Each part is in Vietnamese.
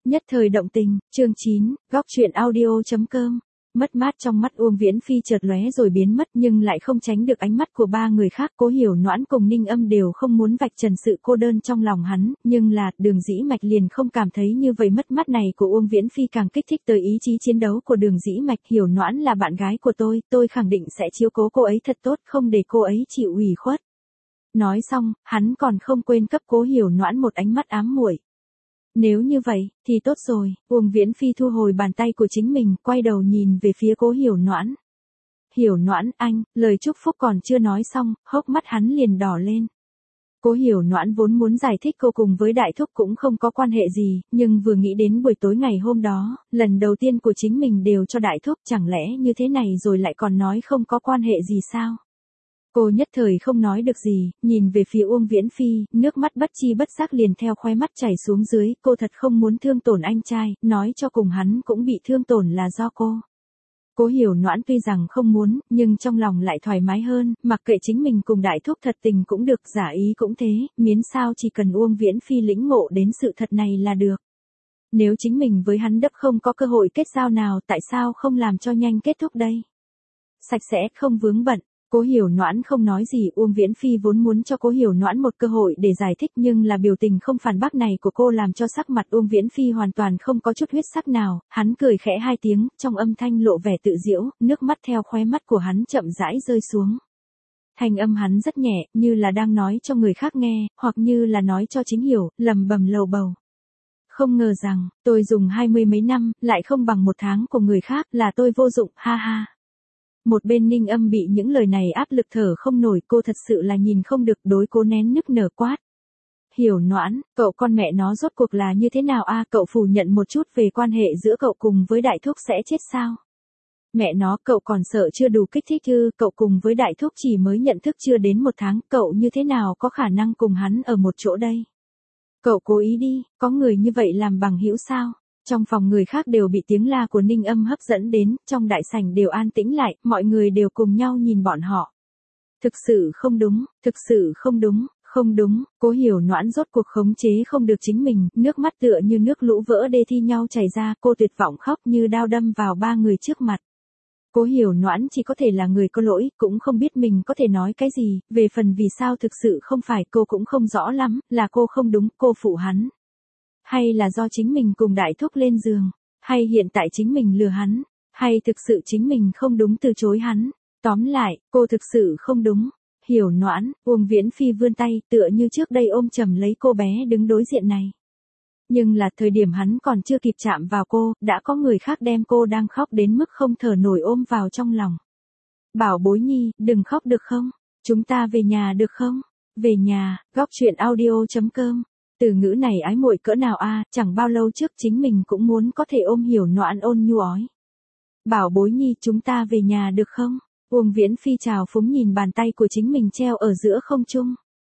Nhất thời động tình, chương 9, góc truyện audio.com. Mất mát trong mắt Uông Viễn Phi chợt lóe rồi biến mất nhưng lại không tránh được ánh mắt của ba người khác. Cố Hiểu Noãn cùng Ninh Âm đều không muốn vạch trần sự cô đơn trong lòng hắn, nhưng là Đường Dĩ Mạch liền không cảm thấy như vậy. Mất mát này của Uông Viễn Phi càng kích thích tới ý chí chiến đấu của Đường Dĩ Mạch. Hiểu Noãn là bạn gái của tôi khẳng định sẽ chiếu cố cô ấy thật tốt, không để cô ấy chịu ủy khuất. Nói xong, hắn còn không quên cấp Cố Hiểu Noãn một ánh mắt ám muội. Nếu như vậy, thì tốt rồi. Uông Viễn Phi thu hồi bàn tay của chính mình, quay đầu nhìn về phía Cố Hiểu Noãn. Hiểu Noãn, anh, lời chúc phúc còn chưa nói xong, hốc mắt hắn liền đỏ lên. Cố Hiểu Noãn vốn muốn giải thích cô cùng với Đại Thúc cũng không có quan hệ gì, nhưng vừa nghĩ đến buổi tối ngày hôm đó, lần đầu tiên của chính mình đều cho Đại Thúc, chẳng lẽ như thế này rồi lại còn nói không có quan hệ gì sao? Cô nhất thời không nói được gì, nhìn về phía Uông Viễn Phi, nước mắt bất chi bất giác liền theo khóe mắt chảy xuống dưới. Cô thật không muốn thương tổn anh trai, nói cho cùng hắn cũng bị thương tổn là do cô. Cố Hiểu Noãn tuy rằng không muốn, nhưng trong lòng lại thoải mái hơn, mặc kệ chính mình cùng Đại Thúc thật tình cũng được, giả ý cũng thế, miễn sao chỉ cần Uông Viễn Phi lĩnh ngộ đến sự thật này là được. Nếu chính mình với hắn đấp không có cơ hội kết giao nào, tại sao không làm cho nhanh kết thúc đây? Sạch sẽ, không vướng bận. Cố Hiểu Noãn không nói gì. Uông Viễn Phi vốn muốn cho Cố Hiểu Noãn một cơ hội để giải thích, nhưng là biểu tình không phản bác này của cô làm cho sắc mặt Uông Viễn Phi hoàn toàn không có chút huyết sắc nào. Hắn cười khẽ hai tiếng, trong âm thanh lộ vẻ tự giễu, nước mắt theo khóe mắt của hắn chậm rãi rơi xuống. Thanh âm hắn rất nhẹ, như là đang nói cho người khác nghe, hoặc như là nói cho chính hiểu, lầm bầm lầu bầu. Không ngờ rằng, tôi dùng 20 mấy năm, lại không bằng một tháng của người khác, là tôi vô dụng, ha ha. Một bên Ninh Âm bị những lời này áp lực thở không nổi, cô thật sự là nhìn không được, đối Cố nén nức nở quát. Hiểu Noãn, cậu con mẹ nó rốt cuộc là như thế nào a? Cậu phủ nhận một chút về quan hệ giữa cậu cùng với Đại Thúc sẽ chết sao? Mẹ nó, cậu còn sợ chưa đủ kích thích ư? Cậu cùng với Đại Thúc chỉ mới nhận thức chưa đến một tháng, cậu như thế nào có khả năng cùng hắn ở một chỗ đây? Cậu cố ý đi, có người như vậy làm bằng hữu sao? Trong phòng người khác đều bị tiếng la của Ninh Âm hấp dẫn đến, trong đại sảnh đều an tĩnh lại, mọi người đều cùng nhau nhìn bọn họ. Thực sự không đúng, thực sự không đúng, không đúng. Cố Hiểu Noãn rốt cuộc khống chế không được chính mình, nước mắt tựa như nước lũ vỡ đê thi nhau chảy ra, cô tuyệt vọng khóc như đao đâm vào ba người trước mặt. Cố Hiểu Noãn chỉ có thể là người có lỗi, cũng không biết mình có thể nói cái gì, về phần vì sao thực sự không phải cô cũng không rõ lắm, là cô không đúng, cô phụ hắn. Hay là do chính mình cùng Đại Thúc lên giường, hay hiện tại chính mình lừa hắn, hay thực sự chính mình không đúng từ chối hắn. Tóm lại, cô thực sự không đúng. Hiểu Noãn, Uông Viễn Phi vươn tay, tựa như trước đây ôm chầm lấy cô bé đứng đối diện này. Nhưng là thời điểm hắn còn chưa kịp chạm vào cô, đã có người khác đem cô đang khóc đến mức không thở nổi ôm vào trong lòng. Bảo bối nhi, đừng khóc được không? Chúng ta về nhà được không? Về nhà, góc truyện audio.com. Từ ngữ này ái muội cỡ nào a? Chẳng bao lâu trước chính mình cũng muốn có thể ôm Hiểu Noãn ôn nhu ói. Bảo bối nhi, chúng ta về nhà được không? Uông Viễn Phi trào phúng nhìn bàn tay của chính mình treo ở giữa không trung.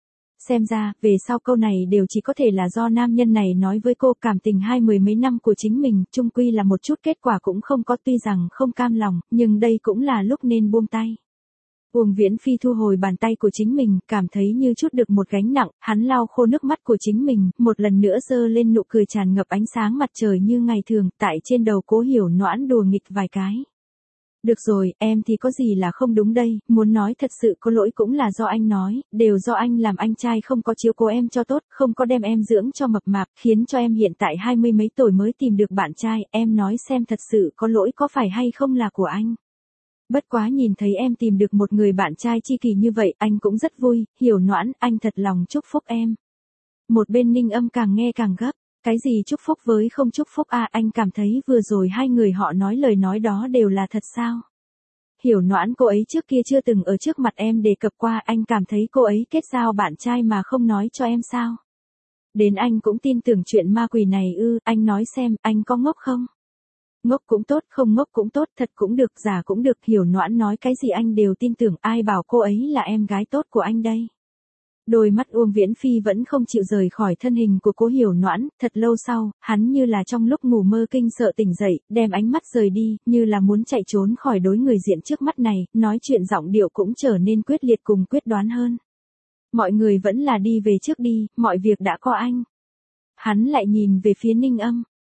Xem ra, về sau câu này đều chỉ có thể là do nam nhân này nói với cô. Cảm tình 20 mấy năm của chính mình, chung quy là một chút kết quả cũng không có, tuy rằng không cam lòng, nhưng đây cũng là lúc nên buông tay. Uông Viễn Phi thu hồi bàn tay của chính mình, cảm thấy như chút được một gánh nặng, hắn lau khô nước mắt của chính mình, một lần nữa giơ lên nụ cười tràn ngập ánh sáng mặt trời như ngày thường, tại trên đầu Cố Hiểu Noãn đùa nghịch vài cái. Được rồi, em thì có gì là không đúng đây, muốn nói thật sự có lỗi cũng là do anh nói, đều do anh làm anh trai không có chiếu cố em cho tốt, không có đem em dưỡng cho mập mạp, khiến cho em hiện tại 20 mấy tuổi mới tìm được bạn trai, em nói xem thật sự có lỗi có phải hay không là của anh. Bất quá nhìn thấy em tìm được một người bạn trai tri kỷ như vậy, anh cũng rất vui. Hiểu Noãn, anh thật lòng chúc phúc em. Một bên Ninh Âm càng nghe càng gấp. Cái gì chúc phúc với không chúc phúc à? Anh cảm thấy vừa rồi hai người họ nói lời nói đó đều là thật sao? Hiểu Noãn, cô ấy trước kia chưa từng ở trước mặt em đề cập qua, anh cảm thấy cô ấy kết giao bạn trai mà không nói cho em sao? Đến anh cũng tin tưởng chuyện ma quỷ này ư? Anh nói xem, anh có ngốc không? Ngốc cũng tốt, không ngốc cũng tốt, thật cũng được, giả cũng được. Hiểu Noãn nói cái gì anh đều tin tưởng, ai bảo cô ấy là em gái tốt của anh đây. Đôi mắt Uông Viễn Phi vẫn không chịu rời khỏi thân hình của Cố Hiểu Noãn, thật lâu sau, hắn như là trong lúc ngủ mơ kinh sợ tỉnh dậy, đem ánh mắt rời đi, như là muốn chạy trốn khỏi đối người diện trước mắt này, nói chuyện giọng điệu cũng trở nên quyết liệt cùng quyết đoán hơn. Mọi người vẫn là đi về trước đi, mọi việc đã có anh. Hắn lại nhìn về phía Ninh Âm.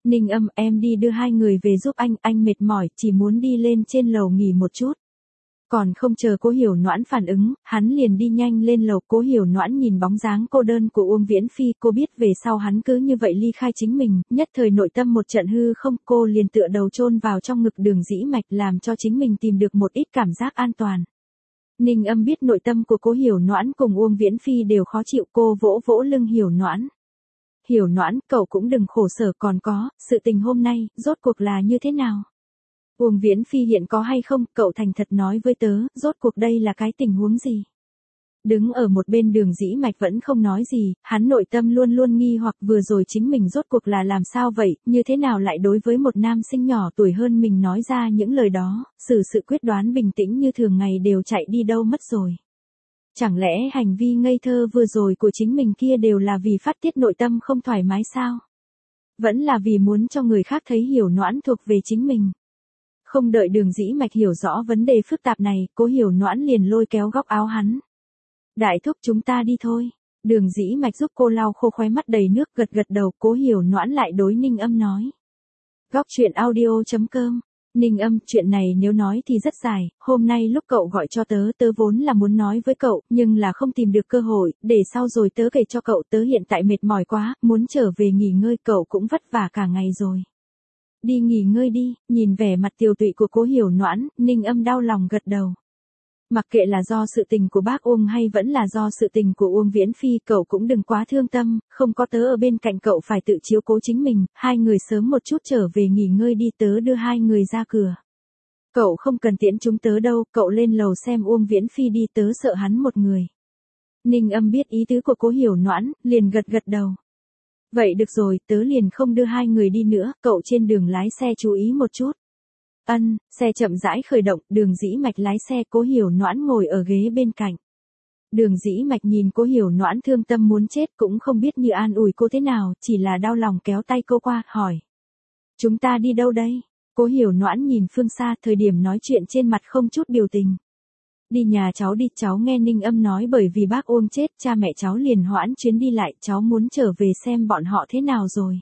Ninh Âm, em đi đưa hai người về giúp anh mệt mỏi, chỉ muốn đi lên trên lầu nghỉ một chút. Còn không chờ Cố Hiểu Noãn phản ứng, hắn liền đi nhanh lên lầu. Cố Hiểu Noãn nhìn bóng dáng cô đơn của Uông Viễn Phi, cô biết về sau hắn cứ như vậy ly khai chính mình, nhất thời nội tâm một trận hư không, cô liền tựa đầu chôn vào trong ngực Đường Dĩ Mạch làm cho chính mình tìm được một ít cảm giác an toàn. Ninh Âm biết nội tâm của Cố Hiểu Noãn cùng Uông Viễn Phi đều khó chịu, cô vỗ vỗ lưng Hiểu Noãn. Hiểu Noãn, cậu cũng đừng khổ sở, còn có, sự tình hôm nay, rốt cuộc là như thế nào? Uông Viễn Phi hiện có hay không, cậu thành thật nói với tớ, rốt cuộc đây là cái tình huống gì? Đứng ở một bên Đường Dĩ Mạch vẫn không nói gì, hắn nội tâm luôn luôn nghi hoặc vừa rồi chính mình rốt cuộc là làm sao vậy, như thế nào lại đối với một nam sinh nhỏ tuổi hơn mình nói ra những lời đó, sự quyết đoán bình tĩnh như thường ngày đều chạy đi đâu mất rồi. Chẳng lẽ hành vi ngây thơ vừa rồi của chính mình kia đều là vì phát tiết nội tâm không thoải mái sao? Vẫn là vì muốn cho người khác thấy Hiểu Noãn thuộc về chính mình. Không đợi Đường Dĩ Mạch hiểu rõ vấn đề phức tạp này, Cố Hiểu Noãn liền lôi kéo góc áo hắn. Đại thúc, chúng ta đi thôi. Đường Dĩ Mạch giúp cô lau khô khóe mắt đầy nước, gật gật đầu. Cố Hiểu Noãn lại đối Ninh Âm nói. Góc truyện audio.com. Ninh Âm, chuyện này nếu nói thì rất dài, hôm nay lúc cậu gọi cho tớ vốn là muốn nói với cậu, nhưng là không tìm được cơ hội, để sau rồi tớ kể cho cậu, tớ hiện tại mệt mỏi quá, muốn trở về nghỉ ngơi, cậu cũng vất vả cả ngày rồi. Đi nghỉ ngơi đi, nhìn vẻ mặt tiều tụy của Cố Hiểu Noãn, Ninh Âm đau lòng gật đầu. Mặc kệ là do sự tình của bác Uông hay vẫn là do sự tình của Uông Viễn Phi, cậu cũng đừng quá thương tâm, không có tớ ở bên cạnh cậu phải tự chiếu cố chính mình, hai người sớm một chút trở về nghỉ ngơi đi, tớ đưa hai người ra cửa. Cậu không cần tiễn chúng tớ đâu, cậu lên lầu xem Uông Viễn Phi đi, tớ sợ hắn một người. Ninh Âm biết ý tứ của Cố Hiểu Noãn, liền gật gật đầu. Vậy được rồi, tớ liền không đưa hai người đi nữa, cậu trên đường lái xe chú ý một chút. Xe chậm rãi khởi động, Đường Dĩ Mạch lái xe, Cố Hiểu Noãn ngồi ở ghế bên cạnh. Đường Dĩ Mạch nhìn Cố Hiểu Noãn thương tâm muốn chết, cũng không biết như an ủi cô thế nào, chỉ là đau lòng kéo tay cô qua, hỏi. Chúng ta đi đâu đây? Cố Hiểu Noãn nhìn phương xa, thời điểm nói chuyện trên mặt không chút biểu tình. Đi nhà cháu đi, cháu nghe Ninh Âm nói bởi vì bác Uông chết, cha mẹ cháu liền hoãn chuyến đi lại, cháu muốn trở về xem bọn họ thế nào rồi.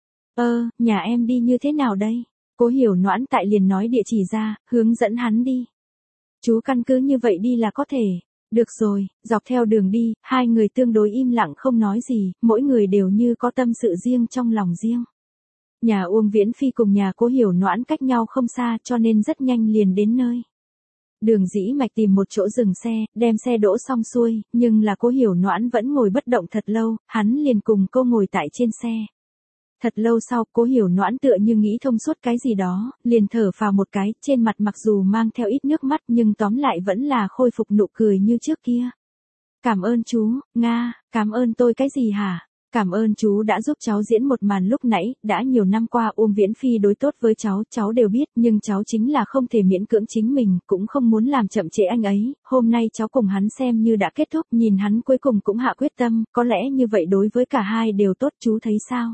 Nhà em đi như thế nào đây? Cố Hiểu Noãn tại liền nói địa chỉ ra, hướng dẫn hắn đi. Chú căn cứ như vậy đi là có thể. Được rồi, dọc theo đường đi, hai người tương đối im lặng không nói gì, mỗi người đều như có tâm sự riêng trong lòng riêng. Nhà Uông Viễn Phi cùng nhà Cố Hiểu Noãn cách nhau không xa cho nên rất nhanh liền đến nơi. Đường Dĩ Mạch tìm một chỗ dừng xe, đem xe đỗ xong xuôi, nhưng là Cố Hiểu Noãn vẫn ngồi bất động thật lâu, hắn liền cùng cô ngồi tại trên xe. Thật lâu sau, Cố Hiểu Noãn tựa như nghĩ thông suốt cái gì đó, liền thở phào một cái, trên mặt mặc dù mang theo ít nước mắt nhưng tóm lại vẫn là khôi phục nụ cười như trước kia. Cảm ơn chú, Nga, cảm ơn tôi cái gì hả? Cảm ơn chú đã giúp cháu diễn một màn lúc nãy, đã nhiều năm qua Uông Viễn Phi đối tốt với cháu đều biết, nhưng cháu chính là không thể miễn cưỡng chính mình, cũng không muốn làm chậm trễ anh ấy, hôm nay cháu cùng hắn xem như đã kết thúc, nhìn hắn cuối cùng cũng hạ quyết tâm, có lẽ như vậy đối với cả hai đều tốt, chú thấy sao?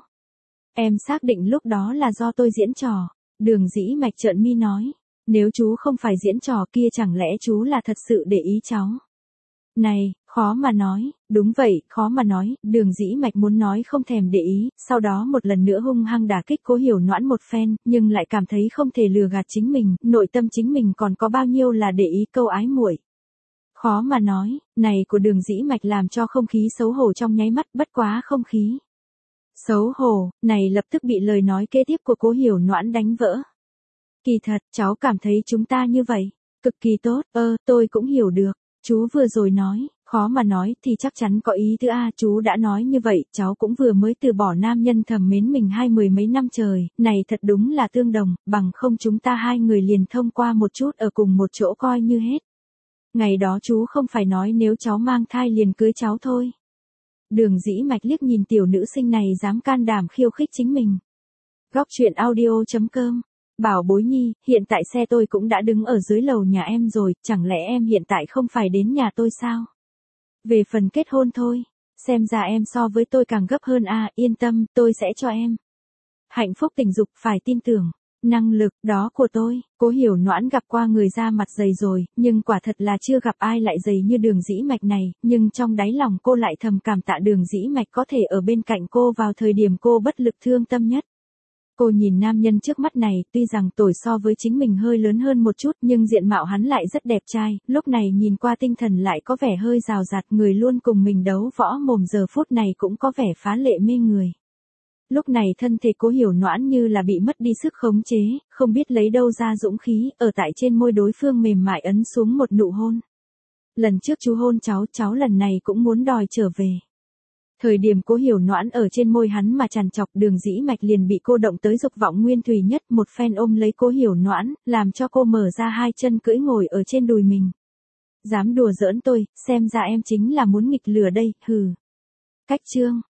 Em xác định lúc đó là do tôi diễn trò. Đường Dĩ Mạch trợn mi nói. Nếu chú không phải diễn trò kia chẳng lẽ chú là thật sự để ý cháu? Này, khó mà nói, đúng vậy, khó mà nói, Đường Dĩ Mạch muốn nói không thèm để ý, sau đó một lần nữa hung hăng đả kích Cố Hiểu Noãn một phen, nhưng lại cảm thấy không thể lừa gạt chính mình, nội tâm chính mình còn có bao nhiêu là để ý câu ái muội. Khó mà nói, này của Đường Dĩ Mạch làm cho không khí xấu hổ trong nháy mắt, bất quá không khí xấu hổ, này lập tức bị lời nói kế tiếp của Cố Hiểu Noãn đánh vỡ. Kỳ thật, cháu cảm thấy chúng ta như vậy, cực kỳ tốt, tôi cũng hiểu được, chú vừa rồi nói, khó mà nói thì chắc chắn có ý tứ a, chú đã nói như vậy, cháu cũng vừa mới từ bỏ nam nhân thầm mến mình 20 mấy năm trời, này thật đúng là tương đồng, bằng không chúng ta hai người liền thông qua một chút ở cùng một chỗ coi như hết. Ngày đó chú không phải nói nếu cháu mang thai liền cưới cháu thôi. Đường Dĩ Mạch liếc nhìn tiểu nữ sinh này dám can đảm khiêu khích chính mình. Góc truyện audio.com. Bảo bối nhi, hiện tại xe tôi cũng đã đứng ở dưới lầu nhà em rồi, chẳng lẽ em hiện tại không phải đến nhà tôi sao? Về phần kết hôn thôi, xem ra em so với tôi càng gấp hơn a, yên tâm, tôi sẽ cho em. Hạnh phúc tình dục phải tin tưởng. Năng lực đó của tôi, Cố Hiểu Noãn gặp qua người da mặt dày rồi, nhưng quả thật là chưa gặp ai lại dày như Đường Dĩ Mạch này, nhưng trong đáy lòng cô lại thầm cảm tạ Đường Dĩ Mạch có thể ở bên cạnh cô vào thời điểm cô bất lực thương tâm nhất. Cô nhìn nam nhân trước mắt này, tuy rằng tuổi so với chính mình hơi lớn hơn một chút nhưng diện mạo hắn lại rất đẹp trai, lúc này nhìn qua tinh thần lại có vẻ hơi rào rạt, người luôn cùng mình đấu võ mồm giờ phút này cũng có vẻ phá lệ mê người. Lúc này thân thể Cố Hiểu Noãn như là bị mất đi sức khống chế, không biết lấy đâu ra dũng khí, ở tại trên môi đối phương mềm mại ấn xuống một nụ hôn. Lần trước chú hôn cháu lần này cũng muốn đòi trở về. Thời điểm Cố Hiểu Noãn ở trên môi hắn mà trằn trọc, Đường Dĩ Mạch liền bị cô động tới dục vọng nguyên thủy nhất, một phen ôm lấy Cố Hiểu Noãn, làm cho cô mở ra hai chân cưỡi ngồi ở trên đùi mình. Dám đùa giỡn tôi, xem ra em chính là muốn nghịch lửa đây, hừ. Cách chương